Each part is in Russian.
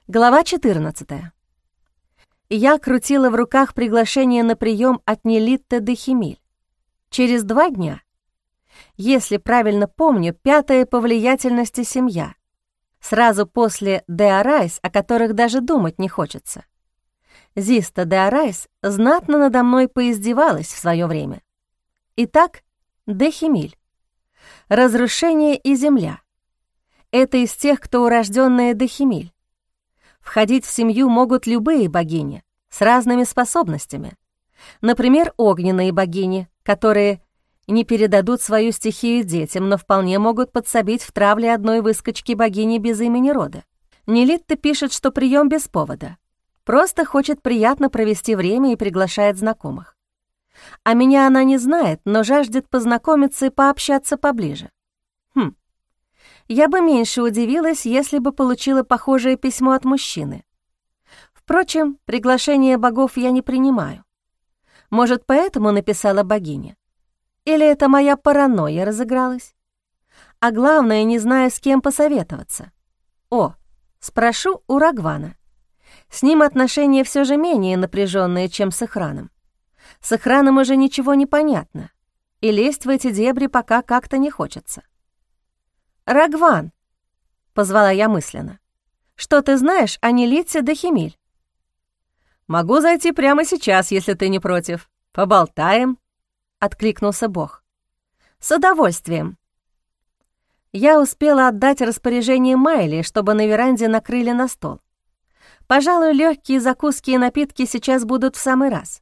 Глава 14. Я крутила в руках приглашение на прием от Нелитте де Химиль. Через 2 дня. Если правильно помню, 5-я по влиятельности семья. Сразу после де Арайс, о которых даже думать не хочется. Зиста де Арайс знатно надо мной поиздевалась в свое время. Итак, де Химиль. Разрушение и земля. Это из тех, кто урожденная де Химиль. Входить в семью могут любые богини с разными способностями. Например, огненные богини, которые не передадут свою стихию детям, но вполне могут подсобить в травле одной выскочки богини без имени рода. Нелитта пишет, что прием без повода. Просто хочет приятно провести время и приглашает знакомых. А меня она не знает, но жаждет познакомиться и пообщаться поближе. Я бы меньше удивилась, если бы получила похожее письмо от мужчины. Впрочем, приглашение богов я не принимаю. Может, поэтому написала богиня? Или это моя паранойя разыгралась? А главное, не знаю, с кем посоветоваться. Спрошу у Рагвана. С ним отношения все же менее напряженные, чем с Эхраном. С Эхраном уже ничего не понятно, и лезть в эти дебри пока как-то не хочется. «Рагван», — позвала я мысленно, — «что ты знаешь о Нелитте де Химиль?» «Могу зайти прямо сейчас, если ты не против. Поболтаем», — откликнулся бог. «С удовольствием». Я успела отдать распоряжение Майли, чтобы на веранде накрыли на стол. Пожалуй, легкие закуски и напитки сейчас будут в самый раз.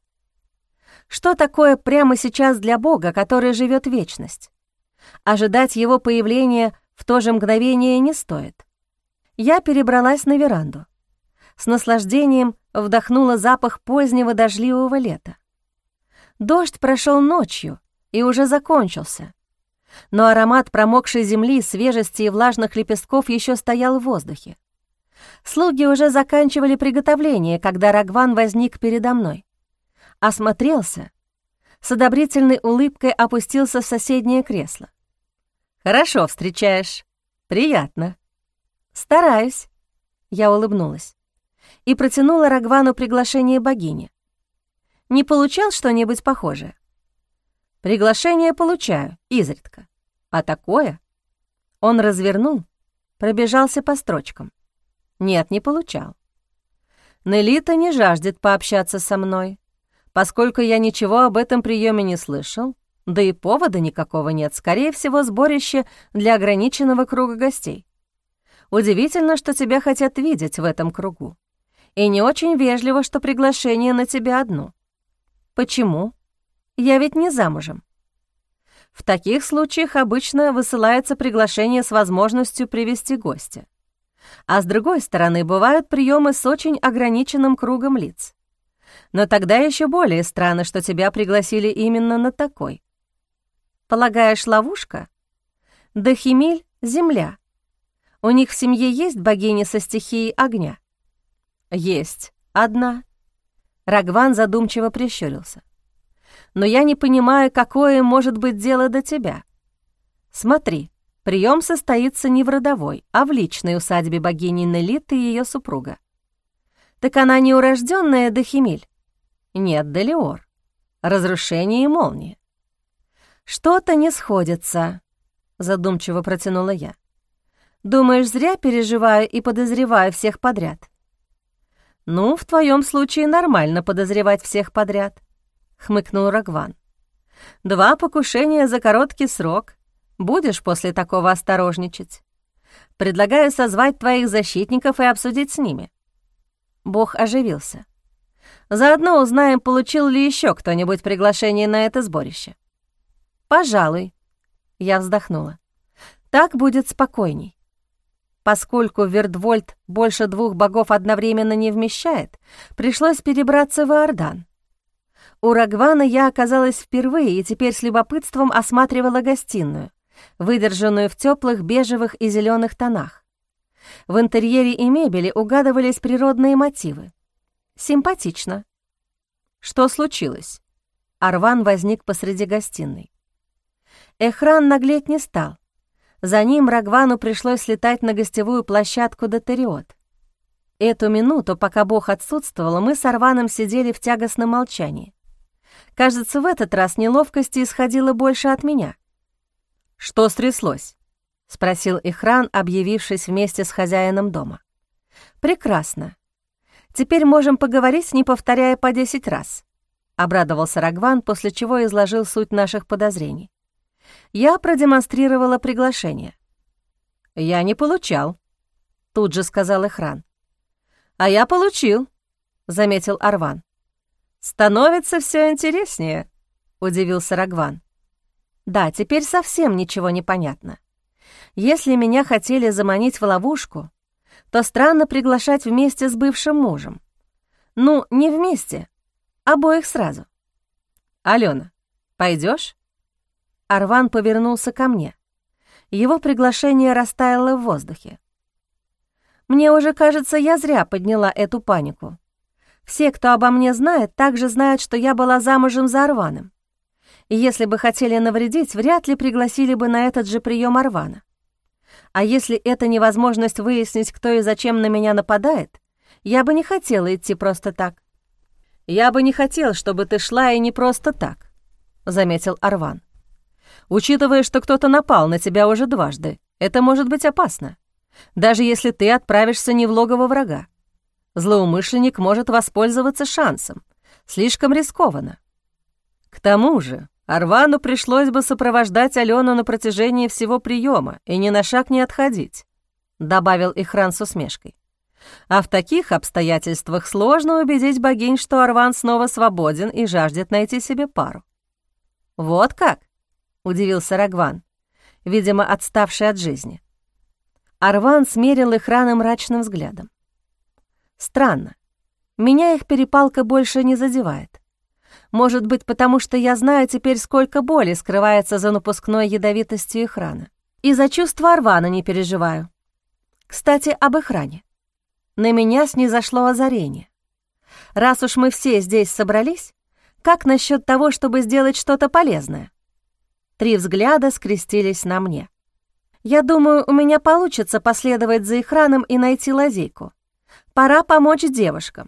Что такое прямо сейчас для бога, который живет вечность? Ожидать его появления в то же мгновение не стоит. Я перебралась на веранду. С наслаждением вдохнула запах позднего дождливого лета. Дождь прошел ночью и уже закончился, но аромат промокшей земли, свежести и влажных лепестков еще стоял в воздухе. Слуги уже заканчивали приготовление, когда Рагван возник передо мной. Осмотрелся, с одобрительной улыбкой опустился в соседнее кресло. «Хорошо встречаешь. Приятно». «Стараюсь», — я улыбнулась и протянула Рагвану приглашение богини. «Не получал что-нибудь похожее?» «Приглашение получаю, изредка. А такое?» Он развернул, пробежался по строчкам. «Нет, не получал. Нелитта не жаждет пообщаться со мной, поскольку я ничего об этом приеме не слышал, да и повода никакого нет, скорее всего, сборище для ограниченного круга гостей. Удивительно, что тебя хотят видеть в этом кругу. И не очень вежливо, что приглашение на тебя одну. Почему? Я ведь не замужем. В таких случаях обычно высылается приглашение с возможностью привести гостя. А с другой стороны, бывают приемы с очень ограниченным кругом лиц. Но тогда еще более странно, что тебя пригласили именно на такой. Полагаешь, ловушка? Де Химиль — земля. У них в семье есть богиня со стихией огня? Есть одна. Рагван задумчиво прищурился. Но я не понимаю, какое может быть дело до тебя. Смотри, прием состоится не в родовой, а в личной усадьбе богини Нелитты и ее супруга. Так она не урожденная де Химиль? Нет, Делиор. Разрушение и молния. «Что-то не сходится», — задумчиво протянула я. «Думаешь, зря переживаю и подозреваю всех подряд?» «Ну, в твоем случае нормально подозревать всех подряд», — хмыкнул Рагван. «2 покушения за короткий срок. Будешь после такого осторожничать? Предлагаю созвать твоих защитников и обсудить с ними». Бог оживился. «Заодно узнаем, получил ли еще кто-нибудь приглашение на это сборище». «Пожалуй», — я вздохнула. «Так будет спокойней. Поскольку Вердвольд больше 2 богов одновременно не вмещает, пришлось перебраться в Иордан. У Рагвана я оказалась впервые и теперь с любопытством осматривала гостиную, выдержанную в теплых бежевых и зеленых тонах. В интерьере и мебели угадывались природные мотивы. Симпатично. Что случилось? Арван возник посреди гостиной. Эхран наглеть не стал. За ним Рагвану пришлось летать на гостевую площадку Дотериот. Эту минуту, пока Бог отсутствовал, мы с Арваном сидели в тягостном молчании. Кажется, в этот раз неловкости исходило больше от меня. «Что стряслось?» — спросил Ихран, объявившись вместе с хозяином дома. «Прекрасно. Теперь можем поговорить, не повторяя по 10 раз», — обрадовался Рагван, после чего изложил суть наших подозрений. Я продемонстрировала приглашение. «Я не получал», — тут же сказал Ихран. «А я получил», — заметил Арван. «Становится все интереснее», — удивился Рагван. «Да, теперь совсем ничего не понятно. Если меня хотели заманить в ловушку, то странно приглашать вместе с бывшим мужем. Ну, не вместе, обоих сразу». «Алена, пойдешь? Арван повернулся ко мне. Его приглашение растаяло в воздухе. Мне уже кажется, я зря подняла эту панику. Все, кто обо мне знает, также знают, что я была замужем за Арваном. И если бы хотели навредить, вряд ли пригласили бы на этот же прием Арвана. А если это невозможность выяснить, кто и зачем на меня нападает, я бы не хотела идти просто так. «Я бы не хотел, чтобы ты шла и не просто так», — заметил Арван. «Учитывая, что кто-то напал на тебя уже дважды, это может быть опасно, даже если ты отправишься не в логово врага. Злоумышленник может воспользоваться шансом. Слишком рискованно. К тому же Арвану пришлось бы сопровождать Алену на протяжении всего приема и ни на шаг не отходить», — добавил Ихран с усмешкой. «А в таких обстоятельствах сложно убедить богинь, что Арван снова свободен и жаждет найти себе пару». «Вот как?» — удивился Рагван, видимо, отставший от жизни. Арван смерил Ихрана мрачным взглядом. «Странно. Меня их перепалка больше не задевает. Может быть, потому что я знаю теперь, сколько боли скрывается за напускной ядовитостью Ихрана. И за чувства Арвана не переживаю. Кстати, об Ихране. На меня снизошло озарение. Раз уж мы все здесь собрались, как насчет того, чтобы сделать что-то полезное?» 3 взгляда скрестились на мне. «Я думаю, у меня получится последовать за Ихраном и найти лазейку. Пора помочь девушкам».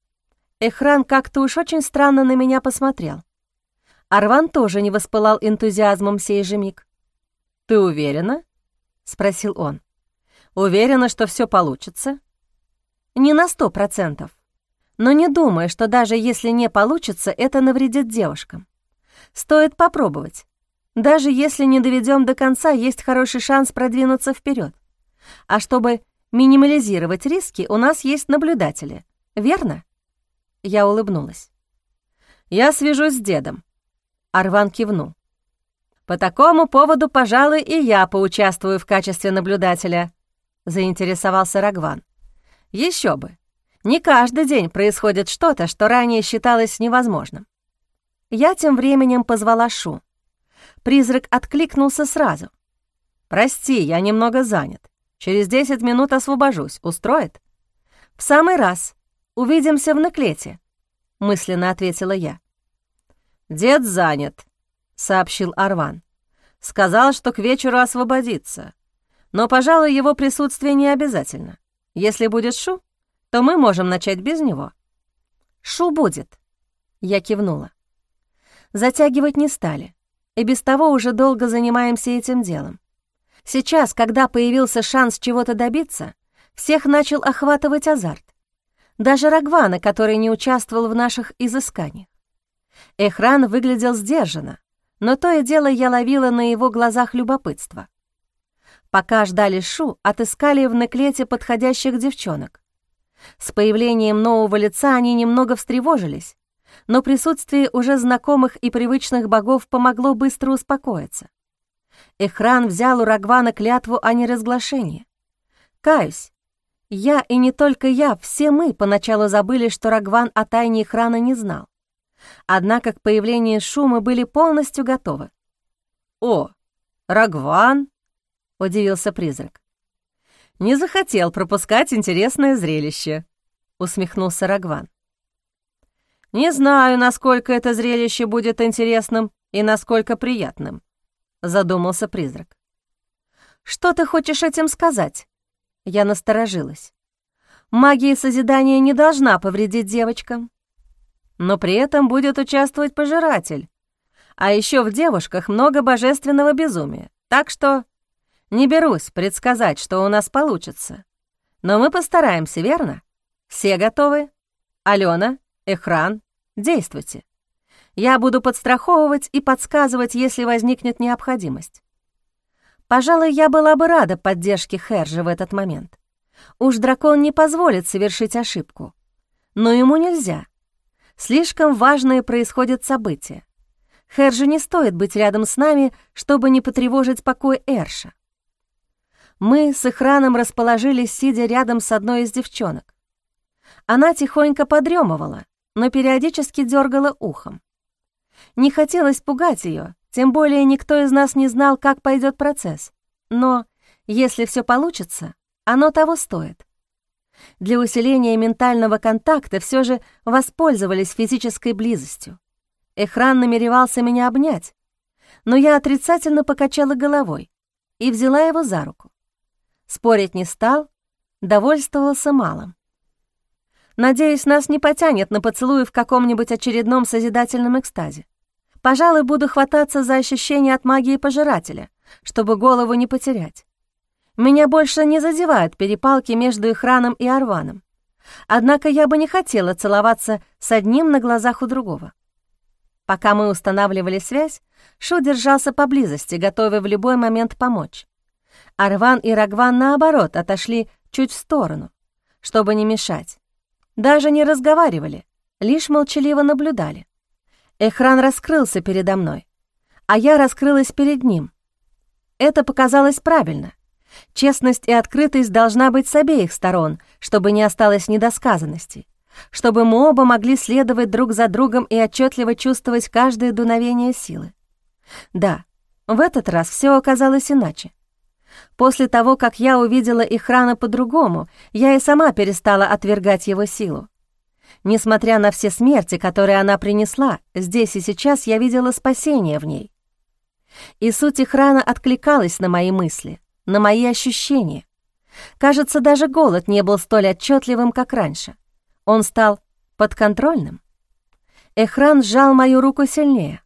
Ихран как-то уж очень странно на меня посмотрел. Арван тоже не воспылал энтузиазмом сей же миг. «Ты уверена?» — спросил он. «Уверена, что все получится?» «Не на 100%. Но не думаю, что даже если не получится, это навредит девушкам. Стоит попробовать. Даже если не доведем до конца, есть хороший шанс продвинуться вперед. А чтобы минимализировать риски, у нас есть наблюдатели. Верно?» Я улыбнулась. «Я свяжусь с дедом». Арван кивнул. «По такому поводу, пожалуй, и я поучаствую в качестве наблюдателя», — заинтересовался Рагван. «Еще бы. Не каждый день происходит что-то, что ранее считалось невозможным». Я тем временем позвала Шу. Призрак откликнулся сразу. «Прости, я немного занят. Через 10 минут освобожусь. Устроит?» «В самый раз. Увидимся в Неклете», — мысленно ответила я. «Дед занят», — сообщил Арван. «Сказал, что к вечеру освободится. Но, пожалуй, его присутствие не обязательно. Если будет Шу, то мы можем начать без него». «Шу будет», — я кивнула. Затягивать не стали. И без того уже долго занимаемся этим делом. Сейчас, когда появился шанс чего-то добиться, всех начал охватывать азарт. Даже Рагвана, который не участвовал в наших изысканиях. Ихран выглядел сдержанно, но то и дело я ловила на его глазах любопытство. Пока ждали Шу, отыскали в Неклете подходящих девчонок. С появлением нового лица они немного встревожились, но присутствие уже знакомых и привычных богов помогло быстро успокоиться. Ихран взял у Рагвана клятву о неразглашении. Каюсь, я и не только я, все мы поначалу забыли, что Рагван о тайне Ихрана не знал. Однако к появлению Шу мы были полностью готовы. «О, Рагван!» — удивился призрак. «Не захотел пропускать интересное зрелище», — усмехнулся Рагван. «Не знаю, насколько это зрелище будет интересным и насколько приятным», — задумался призрак. «Что ты хочешь этим сказать?» Я насторожилась. магия созидания не должна повредить девочкам. Но при этом будет участвовать пожиратель. А еще в девушках много божественного безумия. Так что не берусь предсказать, что у нас получится. Но мы постараемся, верно? Все готовы? Алена, Эхран, действуйте. Я буду подстраховывать и подсказывать, если возникнет необходимость. Пожалуй, я была бы рада поддержке Хержи в этот момент. Уж дракон не позволит совершить ошибку. Но ему нельзя. Слишком важное происходит событие. Хержи не стоит быть рядом с нами, чтобы не потревожить покой Эрша. Мы с Эхраном расположились, сидя рядом с одной из девчонок. Она тихонько подремывала, но периодически дергала ухом. Не хотелось пугать ее, тем более никто из нас не знал, как пойдет процесс. Но если все получится, оно того стоит. Для усиления ментального контакта все же воспользовались физической близостью. Эхран намеревался меня обнять, но я отрицательно покачала головой и взяла его за руку. Спорить не стал, довольствовался малым. Надеюсь, нас не потянет на поцелуи в каком-нибудь очередном созидательном экстазе. Пожалуй, буду хвататься за ощущение от магии пожирателя, чтобы голову не потерять. Меня больше не задевают перепалки между Эхраном и Арваном. Однако я бы не хотела целоваться с одним на глазах у другого. Пока мы устанавливали связь, Шу держался поблизости, готовый в любой момент помочь. Арван и Рагван, наоборот, отошли чуть в сторону, чтобы не мешать. Даже не разговаривали, лишь молчаливо наблюдали. Эхран раскрылся передо мной, а я раскрылась перед ним. Это показалось правильно. Честность и открытость должна быть с обеих сторон, чтобы не осталось недосказанностей, чтобы мы оба могли следовать друг за другом и отчетливо чувствовать каждое дуновение силы. Да, в этот раз все оказалось иначе. После того, как я увидела Эхрана по-другому, я и сама перестала отвергать его силу. Несмотря на все смерти, которые она принесла, здесь и сейчас я видела спасение в ней. И суть Эхрана откликалась на мои мысли, на мои ощущения. Кажется, даже голод не был столь отчетливым, как раньше. Он стал подконтрольным. Эхран сжал мою руку сильнее.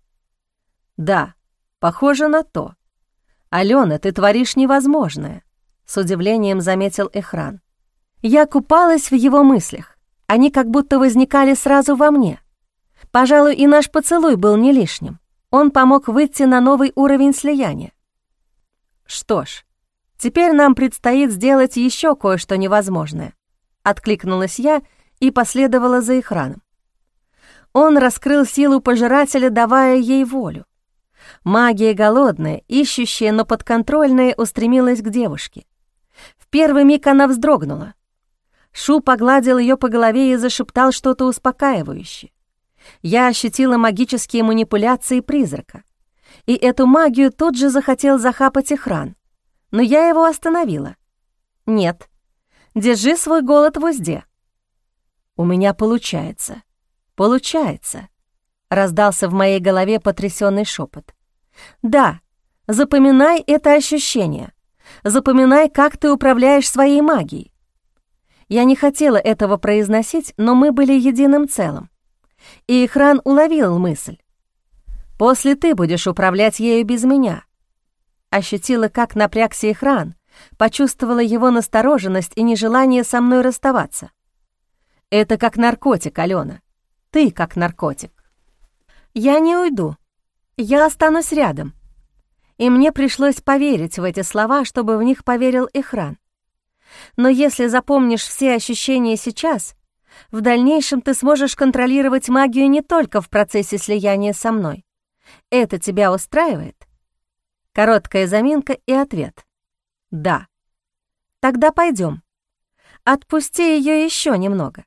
«Да, похоже на то. Алена, ты творишь невозможное», — с удивлением заметил Эхран. Я купалась в его мыслях. Они как будто возникали сразу во мне. Пожалуй, и наш поцелуй был не лишним. Он помог выйти на новый уровень слияния. «Что ж, теперь нам предстоит сделать еще кое-что невозможное», — откликнулась я и последовала за Эхраном. Он раскрыл силу пожирателя, давая ей волю. Магия голодная, ищущая, но подконтрольная, устремилась к девушке. В первый миг она вздрогнула. Шу погладил ее по голове и зашептал что-то успокаивающее. Я ощутила магические манипуляции призрака. И эту магию тут же захотел захапать Эхран. Но я его остановила. «Нет, держи свой голод в узде». «У меня получается, получается», — раздался в моей голове потрясенный шепот. «Да, запоминай это ощущение. Запоминай, как ты управляешь своей магией». Я не хотела этого произносить, но мы были единым целым. И Эхран уловил мысль. «После ты будешь управлять ею без меня». Ощутила, как напрягся Эхран, почувствовала его настороженность и нежелание со мной расставаться. «Это как наркотик, Алена. Ты как наркотик». «Я не уйду. Я останусь рядом». И мне пришлось поверить в эти слова, чтобы в них поверил Эхран. Но если запомнишь все ощущения сейчас, в дальнейшем ты сможешь контролировать магию не только в процессе слияния со мной. Это тебя устраивает? Короткая заминка и ответ. Да. Тогда пойдем. Отпусти ее еще немного.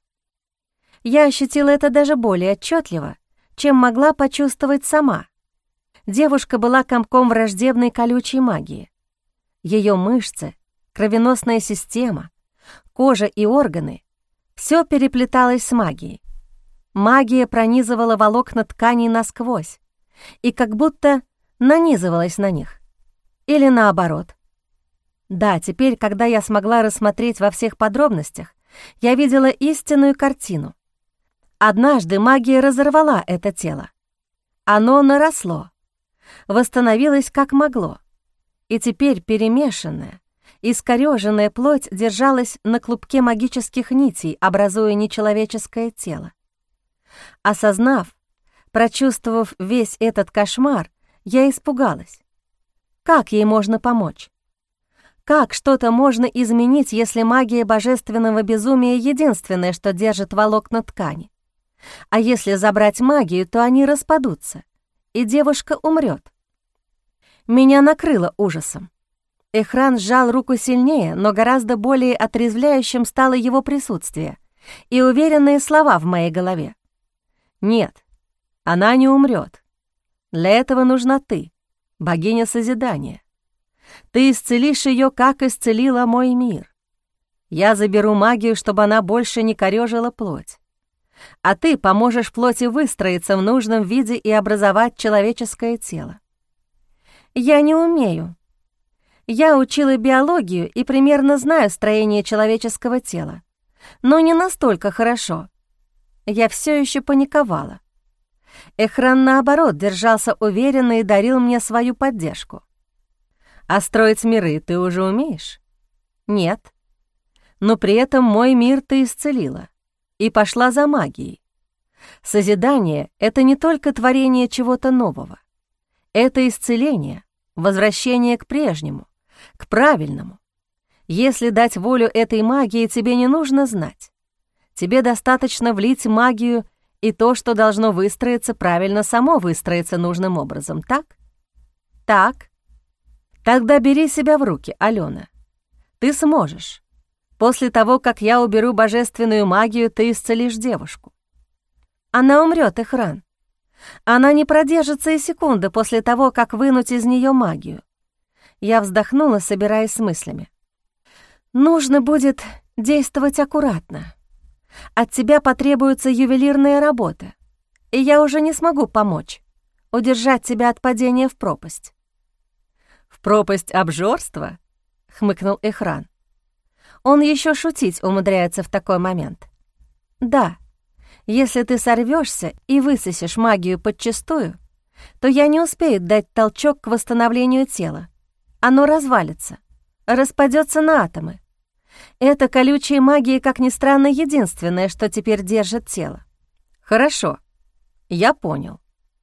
Я ощутила это даже более отчетливо, чем могла почувствовать сама. Девушка была комком враждебной колючей магии. Ее мышцы, кровеносная система, кожа и органы — все переплеталось с магией. Магия пронизывала волокна тканей насквозь и как будто нанизывалась на них. Или наоборот. Да, теперь, когда я смогла рассмотреть во всех подробностях, Я видела истинную картину. Однажды магия разорвала это тело. Оно наросло, восстановилось как могло, и теперь перемешанная, искорёженная плоть держалась на клубке магических нитей, образуя нечеловеческое тело. Осознав, прочувствовав весь этот кошмар, я испугалась. Как ей можно помочь? Как что-то можно изменить, если магия божественного безумия единственное, что держит волокна ткани? А если забрать магию, то они распадутся, и девушка умрет. Меня накрыло ужасом. Эхран сжал руку сильнее, но гораздо более отрезвляющим стало его присутствие и уверенные слова в моей голове. «Нет, она не умрет. Для этого нужна ты, богиня созидания. Ты исцелишь ее, как исцелила мой мир. Я заберу магию, чтобы она больше не корёжила плоть. А ты поможешь плоти выстроиться в нужном виде и образовать человеческое тело. Я не умею. Я учила биологию и примерно знаю строение человеческого тела, но не настолько хорошо. Я все еще паниковала. Эхран, наоборот, держался уверенно и дарил мне свою поддержку. А строить миры ты уже умеешь? Нет. Но при этом мой мир ты исцелила и пошла за магией. Созидание — это не только творение чего-то нового. Это исцеление, возвращение к прежнему, к правильному. Если дать волю этой магии, тебе не нужно знать. Тебе достаточно влить магию, и то, что должно выстроиться правильно, само выстроится нужным образом, так? Так. Тогда бери себя в руки, Алена. Ты сможешь. После того, как я уберу божественную магию, ты исцелишь девушку. Она умрет, Эхран. Она не продержится и секунды после того, как вынуть из нее магию. Я вздохнула, собираясь с мыслями. Нужно будет действовать аккуратно. От тебя потребуется ювелирная работа, и я уже не смогу помочь, удержать тебя от падения в пропасть. «В пропасть обжорства?» — хмыкнул Эхран. Он еще шутить умудряется в такой момент. «Да, если ты сорвешься и высосешь магию подчистую, то я не успею дать толчок к восстановлению тела. Оно развалится, распадется на атомы. Эта колючая магия, как ни странно, единственное, что теперь держит тело. Хорошо, я понял.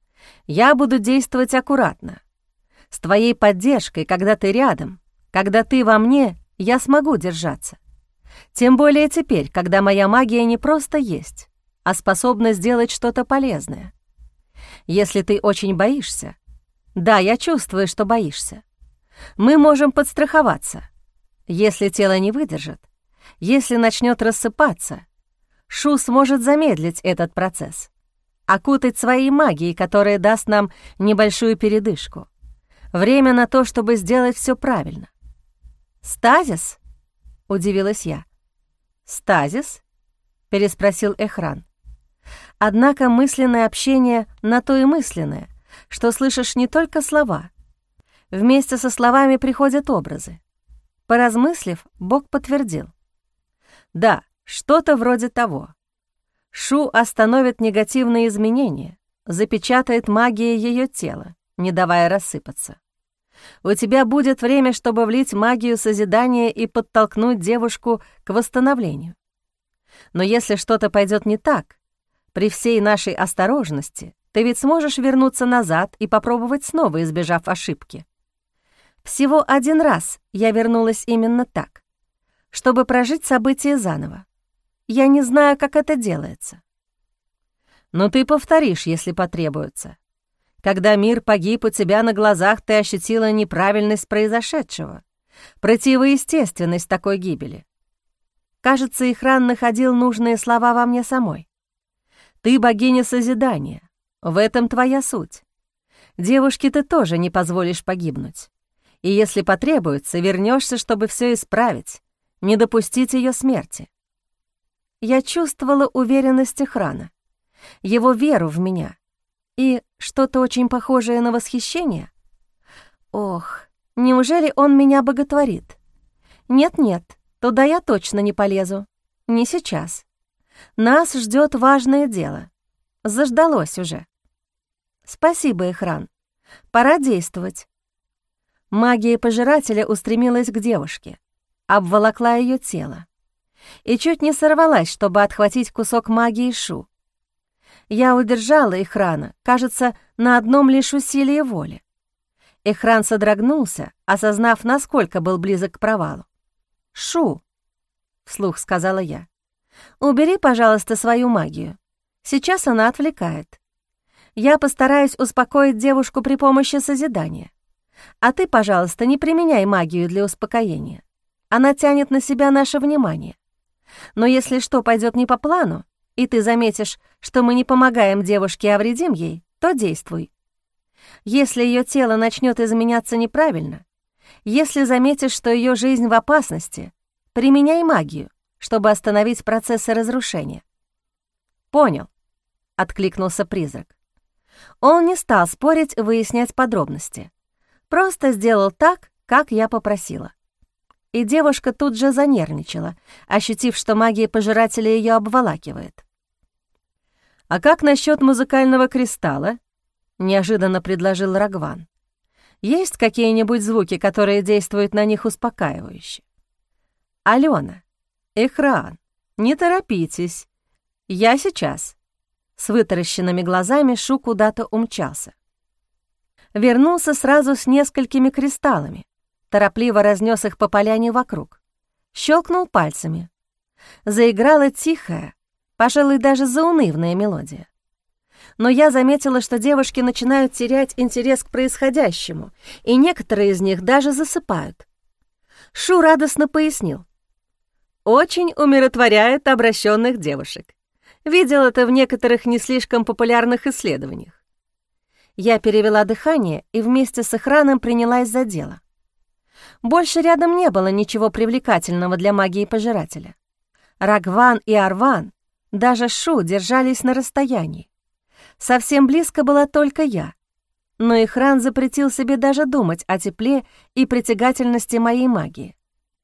Я буду действовать аккуратно. С твоей поддержкой, когда ты рядом, когда ты во мне, я смогу держаться. Тем более теперь, когда моя магия не просто есть, а способна сделать что-то полезное. Если ты очень боишься, да, я чувствую, что боишься, мы можем подстраховаться. Если тело не выдержит, если начнет рассыпаться, Шу сможет замедлить этот процесс, окутать своей магией, которая даст нам небольшую передышку. Время на то, чтобы сделать все правильно. «Стазис?» — удивилась я. «Стазис?» — переспросил Эхран. Однако мысленное общение на то и мысленное, что слышишь не только слова. Вместе со словами приходят образы. Поразмыслив, Бог подтвердил. Да, что-то вроде того. Шу остановит негативные изменения, запечатает магией ее тела, не давая рассыпаться. У тебя будет время, чтобы влить магию созидания и подтолкнуть девушку к восстановлению. Но если что-то пойдет не так, при всей нашей осторожности, ты ведь сможешь вернуться назад и попробовать снова, избежав ошибки. Всего один раз я вернулась именно так, чтобы прожить события заново. Я не знаю, как это делается. Но ты повторишь, если потребуется. Когда мир погиб у тебя на глазах, ты ощутила неправильность произошедшего, противоестественность такой гибели. Кажется, Эхран находил нужные слова во мне самой. Ты богиня созидания, в этом твоя суть. Девушке ты тоже не позволишь погибнуть. И если потребуется, вернешься, чтобы все исправить, не допустить ее смерти. Я чувствовала уверенность Эхрана, его веру в меня и что-то очень похожее на восхищение. Ох, неужели он меня боготворит? Нет-нет, туда я точно не полезу. Не сейчас. Нас ждет важное дело. Заждалось уже. Спасибо, Эхран. Пора действовать. Магия пожирателя устремилась к девушке, обволокла ее тело и чуть не сорвалась, чтобы отхватить кусок магии Шу. Я удержала Эхрана, кажется, на одном лишь усилии воли. Эхран содрогнулся, осознав, насколько был близок к провалу. «Шу», — вслух сказала я, — «убери, пожалуйста, свою магию. Сейчас она отвлекает. Я постараюсь успокоить девушку при помощи созидания. А ты, пожалуйста, не применяй магию для успокоения. Она тянет на себя наше внимание. Но если что пойдет не по плану, и ты заметишь, что мы не помогаем девушке, а вредим ей, то действуй. Если ее тело начнет изменяться неправильно, если заметишь, что ее жизнь в опасности, применяй магию, чтобы остановить процессы разрушения». «Понял», — откликнулся призрак. Он не стал спорить, выяснять подробности. Просто сделал так, как я попросила. И девушка тут же занервничала, ощутив, что магия пожирателя ее обволакивает. «А как насчет музыкального кристалла?» — неожиданно предложил Рагван. «Есть какие-нибудь звуки, которые действуют на них успокаивающе?» «Алена, Эхран, не торопитесь. Я сейчас». С вытаращенными глазами Шу куда-то умчался. Вернулся сразу с несколькими кристаллами, торопливо разнес их по поляне вокруг, щелкнул пальцами. Заиграла тихая, пожалуй, даже заунывная мелодия. Но я заметила, что девушки начинают терять интерес к происходящему, и некоторые из них даже засыпают. Шу радостно пояснил. «Очень умиротворяет обращенных девушек. Видел это в некоторых не слишком популярных исследованиях». Я перевела дыхание и вместе с Эхраном принялась за дело. Больше рядом не было ничего привлекательного для магии пожирателя. Рагван и Арван, даже Шу, держались на расстоянии. Совсем близко была только я, но Эхран запретил себе даже думать о тепле и притягательности моей магии.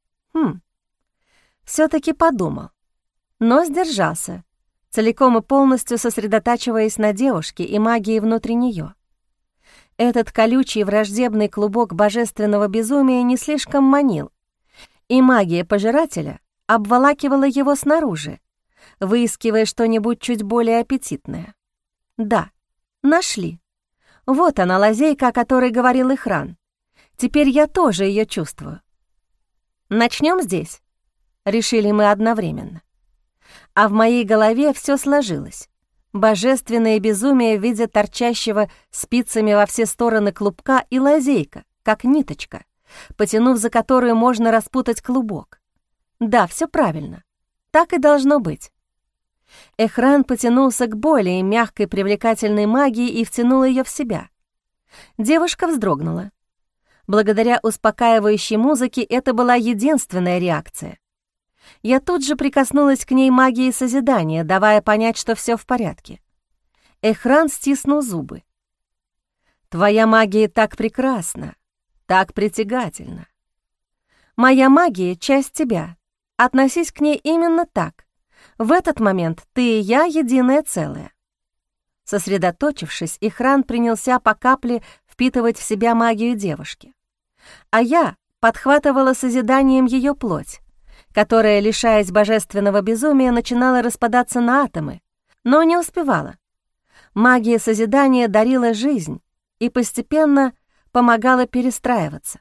Все-таки подумал, но сдержался, целиком и полностью сосредотачиваясь на девушке и магии внутри нее. Этот колючий враждебный клубок божественного безумия не слишком манил, и магия пожирателя обволакивала его снаружи, выискивая что-нибудь чуть более аппетитное. Да, нашли. Вот она, лазейка, о которой говорил Эхран. Теперь я тоже ее чувствую. «Начнем здесь», — решили мы одновременно. А в моей голове все сложилось. Божественное безумие в виде торчащего спицами во все стороны клубка и лазейка, как ниточка, потянув за которую можно распутать клубок. Да, все правильно. Так и должно быть. Эхран потянулся к более мягкой привлекательной магии и втянул ее в себя. Девушка вздрогнула. Благодаря успокаивающей музыке это была единственная реакция. Я тут же прикоснулась к ней магией созидания, давая понять, что все в порядке. Эхран стиснул зубы. «Твоя магия так прекрасна, так притягательна. Моя магия — часть тебя. Относись к ней именно так. В этот момент ты и я — единое целое». Сосредоточившись, Эхран принялся по капле впитывать в себя магию девушки. А я подхватывала созиданием ее плоть, которая, лишаясь божественного безумия, начинала распадаться на атомы, но не успевала. Магия созидания дарила жизнь и постепенно помогала перестраиваться.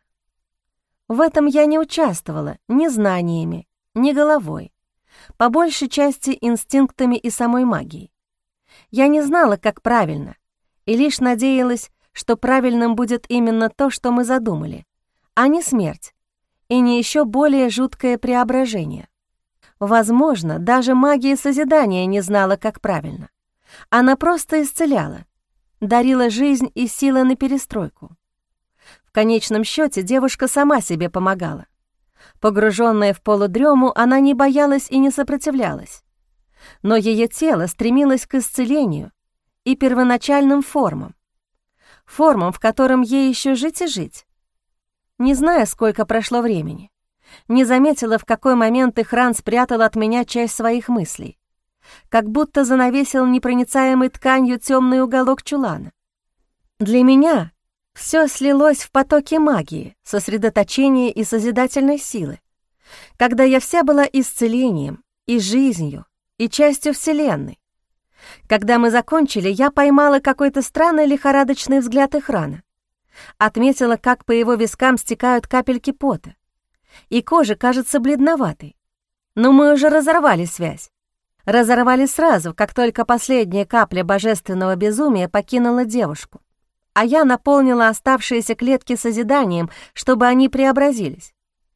В этом я не участвовала ни знаниями, ни головой, по большей части инстинктами и самой магией. Я не знала, как правильно, и лишь надеялась, что правильным будет именно то, что мы задумали, а не смерть, и не еще более жуткое преображение. Возможно, даже магия созидания не знала, как правильно. Она просто исцеляла, дарила жизнь и силы на перестройку. В конечном счете девушка сама себе помогала. Погруженная в полудрему, она не боялась и не сопротивлялась. Но ее тело стремилось к исцелению и первоначальным формам, в котором ей еще жить и жить. Не знаю, сколько прошло времени, Не заметила, в какой момент Ихран спрятал от меня часть своих мыслей, как будто занавесил непроницаемой тканью темный уголок чулана. Для меня все слилось в потоке магии, сосредоточения и созидательной силы, когда я вся была исцелением и жизнью, и частью Вселенной. Когда мы закончили, я поймала какой-то странный лихорадочный взгляд Ихрана, отметила, как по его вискам стекают капельки пота, и кожа кажется бледноватой. Но мы уже разорвали связь. Разорвали сразу, как только последняя капля божественного безумия покинула девушку, а я наполнила оставшиеся клетки созиданием, чтобы они преобразились.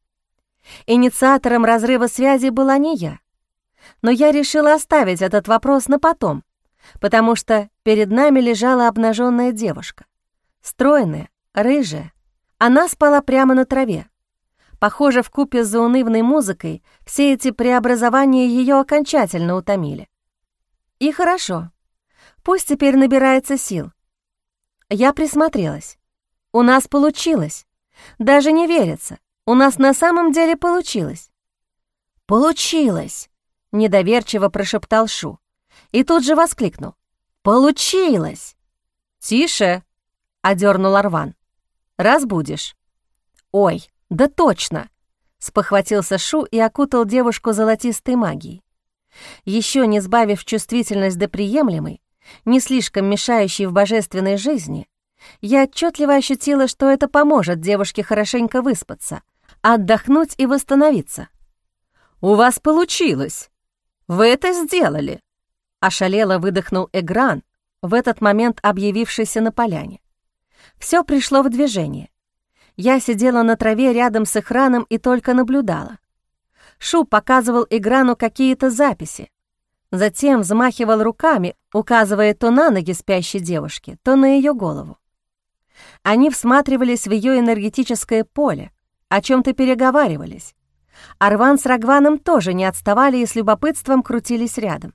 Инициатором разрыва связи была не я, но я решила оставить этот вопрос на потом, потому что перед нами лежала обнаженная девушка, стройная, рыжая. Она спала прямо на траве. Похоже, вкупе с заунывной музыкой все эти преобразования ее окончательно утомили. И хорошо, пусть теперь набирается сил. Я присмотрелась. У нас получилось. Даже не верится. У нас на самом деле получилось. «Получилось!» — недоверчиво прошептал Шу. И тут же воскликнул. «Получилось!» «Тише!» — одернул Арван. «Разбудишь». «Ой, да точно!» — спохватился Шу и окутал девушку золотистой магией. Еще не сбавив чувствительность до приемлемой, не слишком мешающей в божественной жизни, я отчетливо ощутила, что это поможет девушке хорошенько выспаться, отдохнуть и восстановиться. «У вас получилось! Вы это сделали!» — ошалело выдохнул Эгран, в этот момент объявившийся на поляне. Все пришло в движение. Я сидела на траве рядом с Ихраном и только наблюдала. Шу показывал Играну какие-то записи, затем взмахивал руками, указывая то на ноги спящей девушки, то на ее голову. Они всматривались в ее энергетическое поле, о чем-то переговаривались. Арван с Рагваном тоже не отставали и с любопытством крутились рядом.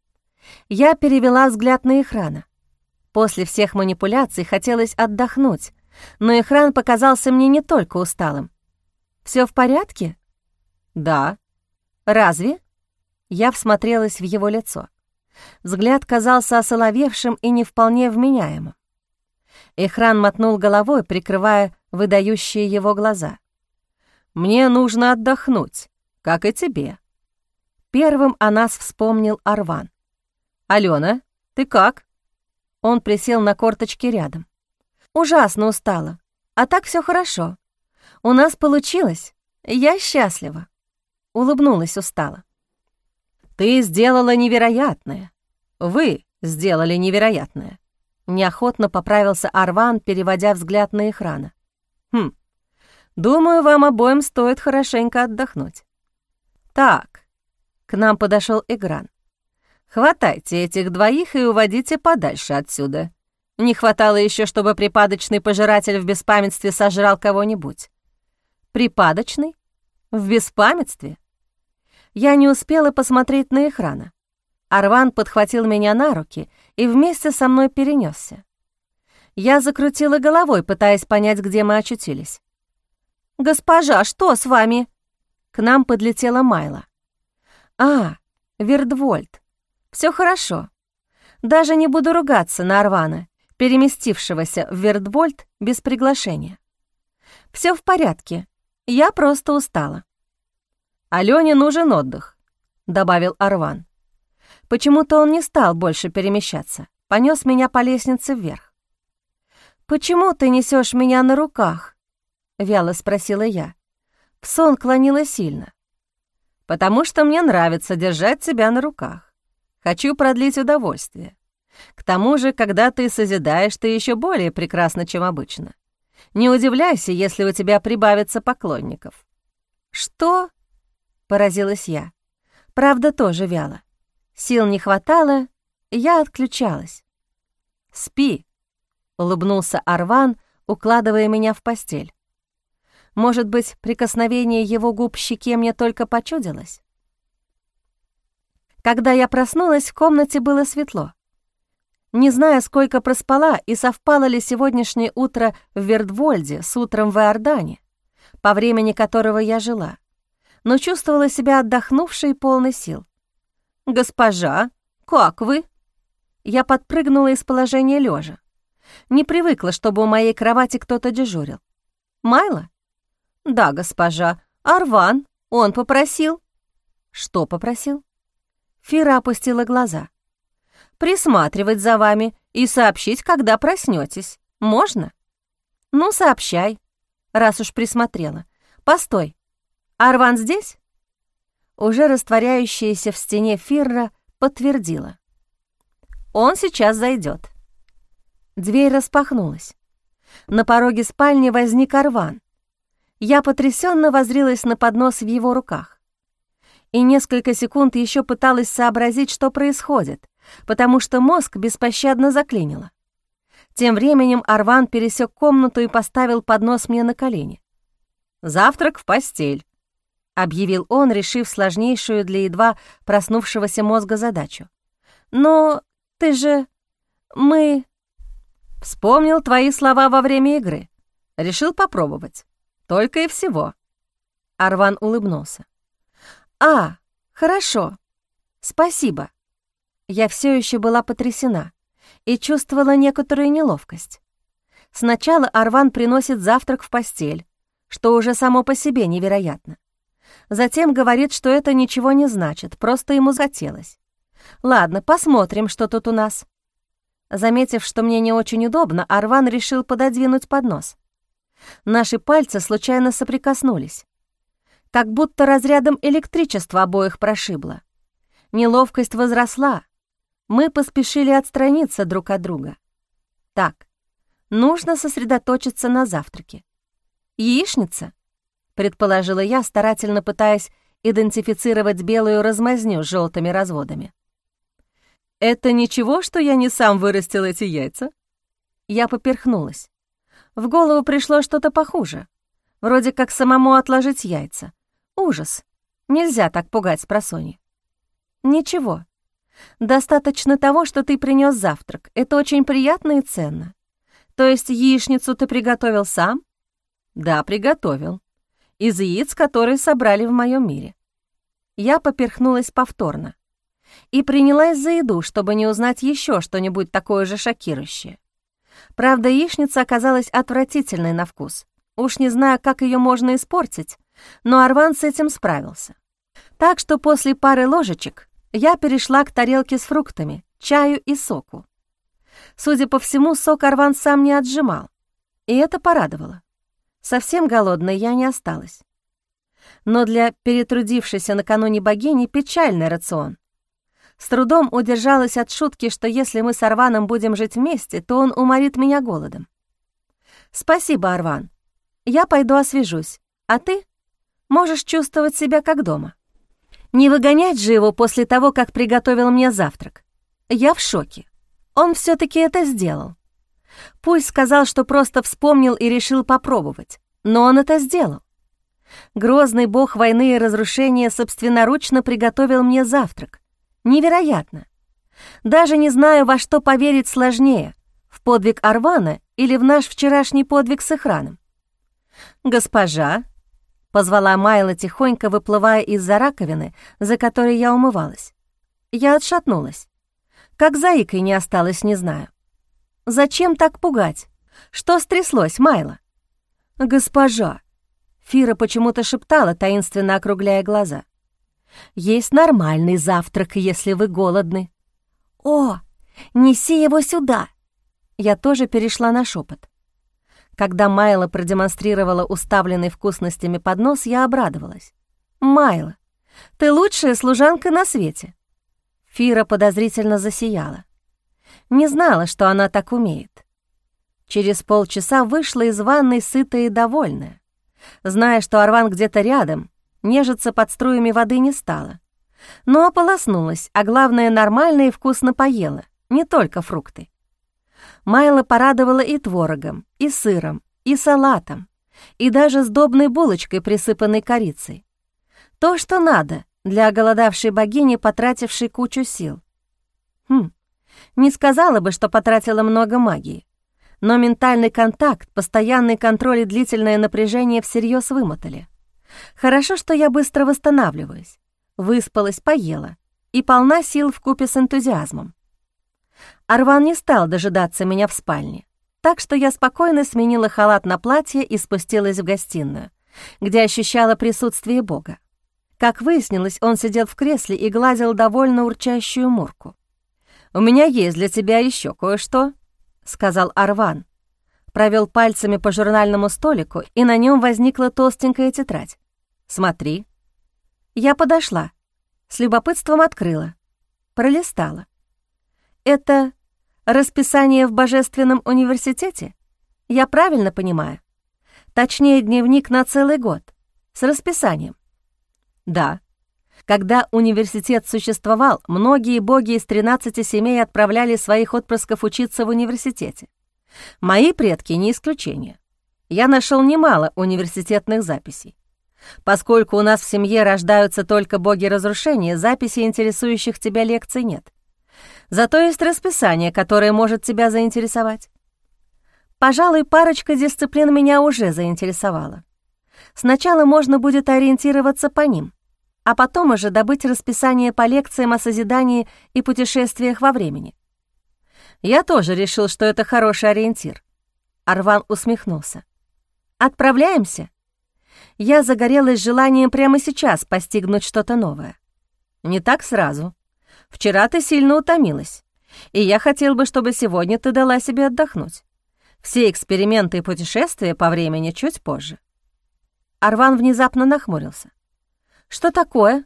Я перевела взгляд на Ихрана. После всех манипуляций хотелось отдохнуть, но Ихран показался мне не только усталым. «Все в порядке?» «Да». «Разве?» Я всмотрелась в его лицо. Взгляд казался осоловевшим и не вполне вменяемым. Ихран мотнул головой, прикрывая выдающие его глаза. «Мне нужно отдохнуть, как и тебе». Первым о нас вспомнил Арван. «Алена, ты как?» Он присел на корточки рядом. «Ужасно устала, а так все хорошо. У нас получилось, я счастлива». Улыбнулась устало. «Ты сделала невероятное. Вы сделали невероятное». Неохотно поправился Арван, переводя взгляд на Ихрана. Думаю, вам обоим стоит хорошенько отдохнуть». «Так», — к нам подошел Игран. «Хватайте этих двоих и уводите подальше отсюда. Не хватало еще, чтобы припадочный пожиратель в беспамятстве сожрал кого-нибудь». «Припадочный? В беспамятстве?» Я не успела посмотреть на Ихрана. Арван подхватил меня на руки и вместе со мной перенесся. Я закрутила головой, пытаясь понять, где мы очутились. «Госпожа, что с вами?» К нам подлетела Майла. «А, Вердвольд. Все хорошо. Даже не буду ругаться на Арвана, переместившегося в Вердвольд без приглашения. Все в порядке, я просто устала». «Алёне нужен отдых», — добавил Арван. Почему-то он не стал больше перемещаться, понес меня по лестнице вверх. «Почему ты несешь меня на руках?» — вяло спросила я. В сон клонила сильно. «Потому что мне нравится держать тебя на руках. Хочу продлить удовольствие. К тому же, когда ты созидаешь, ты еще более прекрасна, чем обычно. Не удивляйся, если у тебя прибавится поклонников». «Что?» — поразилась я. Правда, тоже вяло. Сил не хватало, я отключалась. «Спи», — улыбнулся Арван, укладывая меня в постель. Может быть, прикосновение его губ к щеке мне только почудилось? Когда я проснулась, в комнате было светло. Не зная, сколько проспала и совпало ли сегодняшнее утро в Вердвольде с утром в Иордане, по времени которого я жила, но чувствовала себя отдохнувшей и полной сил. «Госпожа, как вы?» Я подпрыгнула из положения лежа. Не привыкла, чтобы у моей кровати кто-то дежурил. «Майло?» «Да, госпожа. Арван. Он попросил». «Что попросил?» Фира опустила глаза. «Присматривать за вами и сообщить, когда проснетесь. Можно?» «Ну, сообщай, раз уж присмотрела. Постой, Арван здесь?» Уже растворяющаяся в стене Фирра подтвердила. «Он сейчас зайдет». Дверь распахнулась. На пороге спальни возник Арван. Я потрясенно воззрилась на поднос в его руках. И несколько секунд еще пыталась сообразить, что происходит, потому что мозг беспощадно заклинило. Тем временем Арван пересек комнату и поставил поднос мне на колени. «Завтрак в постель», — объявил он, решив сложнейшую для едва проснувшегося мозга задачу. «Но ты же... мы...» «Вспомнил твои слова во время игры. Решил попробовать. Только и всего». Арван улыбнулся. «А, хорошо. Спасибо». Я все еще была потрясена и чувствовала некоторую неловкость. Сначала Арван приносит завтрак в постель, что уже само по себе невероятно. Затем говорит, что это ничего не значит, просто ему захотелось. «Ладно, посмотрим, что тут у нас». Заметив, что мне не очень удобно, Арван решил пододвинуть поднос. Наши пальцы случайно соприкоснулись. Как будто разрядом электричества обоих прошибло. Неловкость возросла. Мы поспешили отстраниться друг от друга. Так, нужно сосредоточиться на завтраке. «Яичница?» — предположила я, старательно пытаясь идентифицировать белую размазню с желтыми разводами. «Это ничего, что я не сам вырастил эти яйца?» Я поперхнулась. В голову пришло что-то похуже. Вроде как самому отложить яйца. Ужас. Нельзя так пугать спросонья. «Ничего. Достаточно того, что ты принес завтрак. Это очень приятно и ценно. То есть яичницу ты приготовил сам?» «Да, приготовил. Из яиц, которые собрали в моем мире». Я поперхнулась повторно и принялась за еду, чтобы не узнать еще что-нибудь такое же шокирующее. Правда, яичница оказалась отвратительной на вкус. Уж не знаю, как ее можно испортить, но Арван с этим справился. Так что после пары ложечек я перешла к тарелке с фруктами, чаю и соку. Судя по всему, сок Арван сам не отжимал, и это порадовало. Совсем голодной я не осталась. Но для перетрудившейся накануне богини печальный рацион. С трудом удержалась от шутки, что если мы с Арваном будем жить вместе, то он уморит меня голодом. «Спасибо, Арван. Я пойду освежусь, а ты можешь чувствовать себя как дома». Не выгонять же его после того, как приготовил мне завтрак. Я в шоке. Он все-таки это сделал. Пусть сказал, что просто вспомнил и решил попробовать, но он это сделал. Грозный бог войны и разрушения собственноручно приготовил мне завтрак. Невероятно. Даже не знаю, во что поверить сложнее, в подвиг Арвана или в наш вчерашний подвиг с Ихраном. «Госпожа», — позвала Майла тихонько, выплывая из-за раковины, за которой я умывалась. Я отшатнулась. Как заикой не осталось, не знаю. «Зачем так пугать? Что стряслось, Майла?» «Госпожа», — Фира почему-то шептала, таинственно округляя глаза. «Есть нормальный завтрак, если вы голодны». «О, неси его сюда!» Я тоже перешла на шепот. Когда Майла продемонстрировала уставленный вкусностями поднос, я обрадовалась. «Майла, ты лучшая служанка на свете!» Фира подозрительно засияла. Не знала, что она так умеет. Через полчаса вышла из ванной сытая и довольная. Зная, что Арван где-то рядом, нежиться под струями воды не стала. Но ополоснулась, а главное, нормально и вкусно поела, не только фрукты. Майла порадовала и творогом, и сыром, и салатом, и даже сдобной булочкой, присыпанной корицей. То, что надо для оголодавшей богини, потратившей кучу сил. Не сказала бы, что потратила много магии, но ментальный контакт, постоянный контроль и длительное напряжение всерьез вымотали. Хорошо, что я быстро восстанавливаюсь, выспалась, поела и полна сил вкупе с энтузиазмом. Арван не стал дожидаться меня в спальне, так что я спокойно сменила халат на платье и спустилась в гостиную, где ощущала присутствие Бога. Как выяснилось, он сидел в кресле и гладил довольно урчащую Мурку. «У меня есть для тебя еще кое-что», — сказал Арван. Провел пальцами по журнальному столику, и на нем возникла толстенькая тетрадь. «Смотри». Я подошла, с любопытством открыла, пролистала. «Это расписание в Божественном университете? Я правильно понимаю? Точнее, дневник на целый год, с расписанием». «Да. Когда университет существовал, многие боги из 13 семей отправляли своих отпрысков учиться в университете. Мои предки не исключение. Я нашел немало университетных записей. Поскольку у нас в семье рождаются только боги разрушения, записей, интересующих тебя лекций, нет. Зато есть расписание, которое может тебя заинтересовать. Пожалуй, парочка дисциплин меня уже заинтересовала. Сначала можно будет ориентироваться по ним, а потом уже добыть расписание по лекциям о созидании и путешествиях во времени. Я тоже решил, что это хороший ориентир. Арван усмехнулся. «Отправляемся?» Я загорелась желанием прямо сейчас постигнуть что-то новое. «Не так сразу. Вчера ты сильно утомилась, и я хотел бы, чтобы сегодня ты дала себе отдохнуть. Все эксперименты и путешествия по времени чуть позже». Арван внезапно нахмурился. «Что такое?»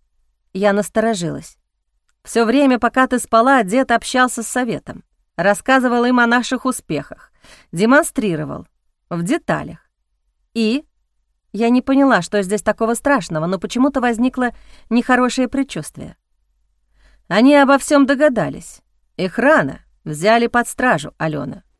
Я насторожилась. Все время, пока ты спала, дед общался с советом, рассказывал им о наших успехах, демонстрировал в деталях. И я не поняла, что здесь такого страшного, но почему-то возникло нехорошее предчувствие. Они обо всем догадались. Их рано взяли под стражу, Алена.